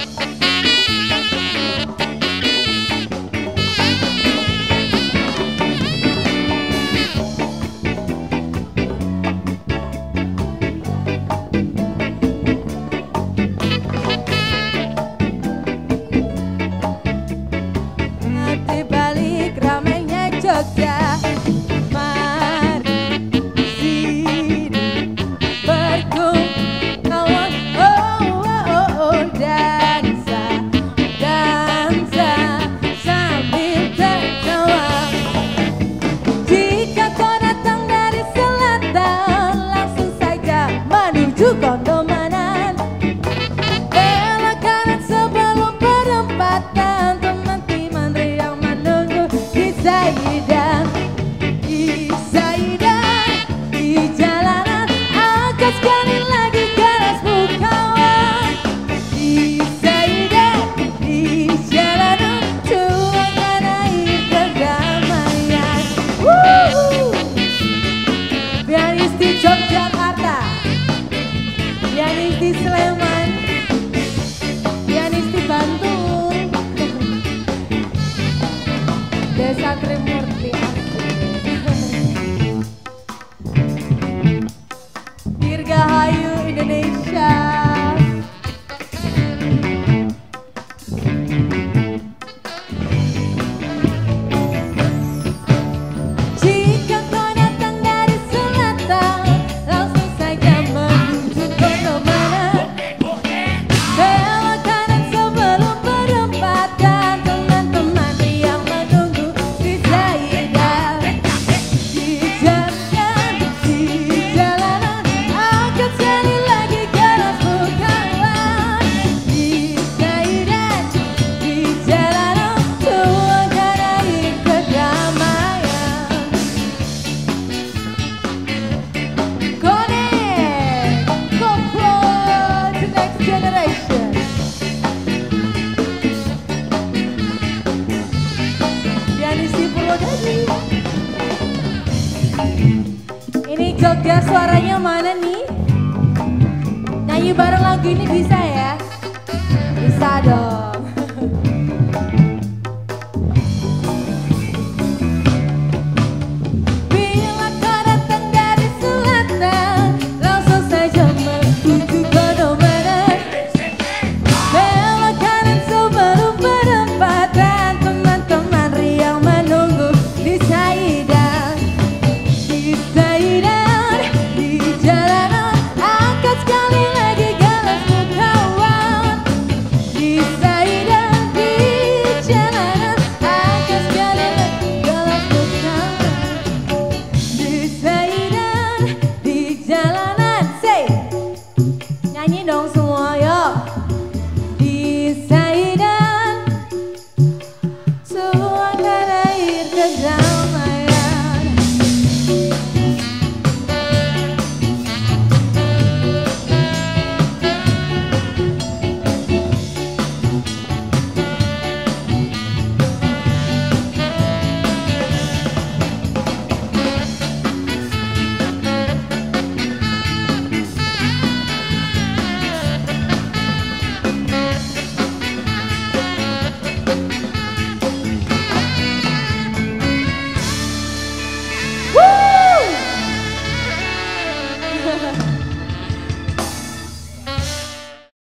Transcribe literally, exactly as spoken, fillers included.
Jogja, mari sini berkumpulan, oh, oh, oh, oh, dansa, dansa sambil tertawa. Jika kau datang dari selatan, langsung saja menuju Kondomanan. Belok kanan sebelum perempatan, teman-teman yang menunggu di Zaidan, di Zaidan, di jalanan. Angkat sekali lagi garismu kawan, di Zaidan, di jalanan. Tuangkan air kedamaian. Wuhu. Pianis di Yogyakarta, pianis di Sleman, pianis di Bantul, Desa Trimurti, Dirgahayu Indonesia. Jika kau datang dari selatan, langsung saja menuju Kondomanan. Belok kanan sebelum perempatan, teman-teman yang menunggu di Zaidan, di jalanan, di jalanan. Angkat sekali lagi garismu kawan, di Zaidan, di jalanan. Tuangkan air kedamaian. Connect, complot the next generation. Pianis di Purwodadi. Ini Jogja, suaranya mana nih? Nyanyi bareng lagu ini bisa ya?